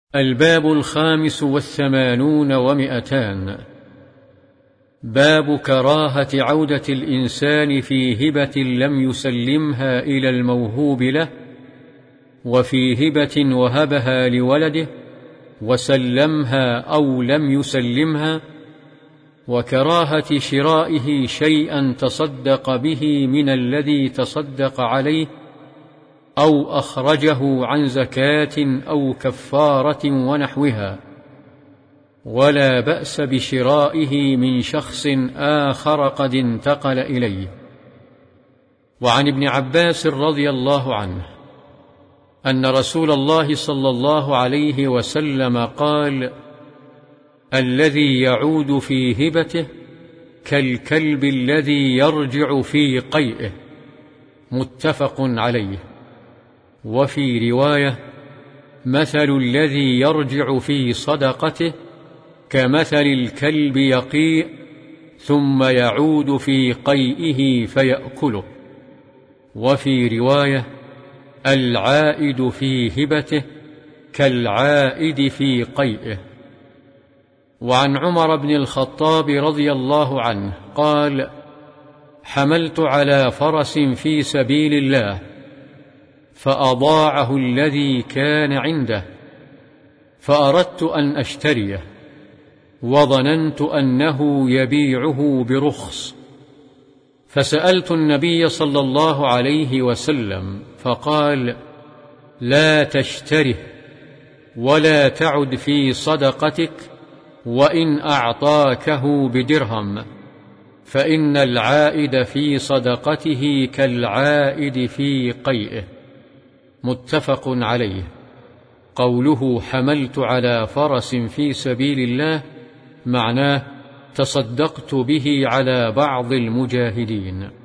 الباب 85 و200. باب كراهة عودة الإنسان في هبة لم يسلمها إلى الموهوب له، وفي هبة وهبها لولده وسلمها أو لم يسلمها، وكراهة شرائه شيئا تصدق به من الذي تصدق عليه أو أخرجه عن زكاة أو كفارة ونحوها، ولا بأس بشرائه من شخص آخر قد انتقل إليه. وعن ابن عباس رضي الله عنه أن رسول الله صلى الله عليه وسلم قال: الذي يعود في هبته كالكلب الذي يرجع في قيئه، متفق عليه. وفي رواية: مثل الذي يرجع في صدقته كمثل الكلب يقيء ثم يعود في قيئه فيأكله. وفي رواية: العائد في هبته كالعائد في قيئه. وعن عمر بن الخطاب رضي الله عنه قال: حملت على فرس في سبيل الله فأضاعه الذي كان عنده، فأردت أن أشتريه، وظننت أنه يبيعه برخص، فسألت النبي صلى الله عليه وسلم فقال: لا تشتره ولا تعد في صدقتك وإن أعطاكه بدرهم، فإن العائد في صدقته كالعائد في قيئه، متفق عليه. قوله حملت على فرس في سبيل الله معناه تصدقت به على بعض المجاهدين.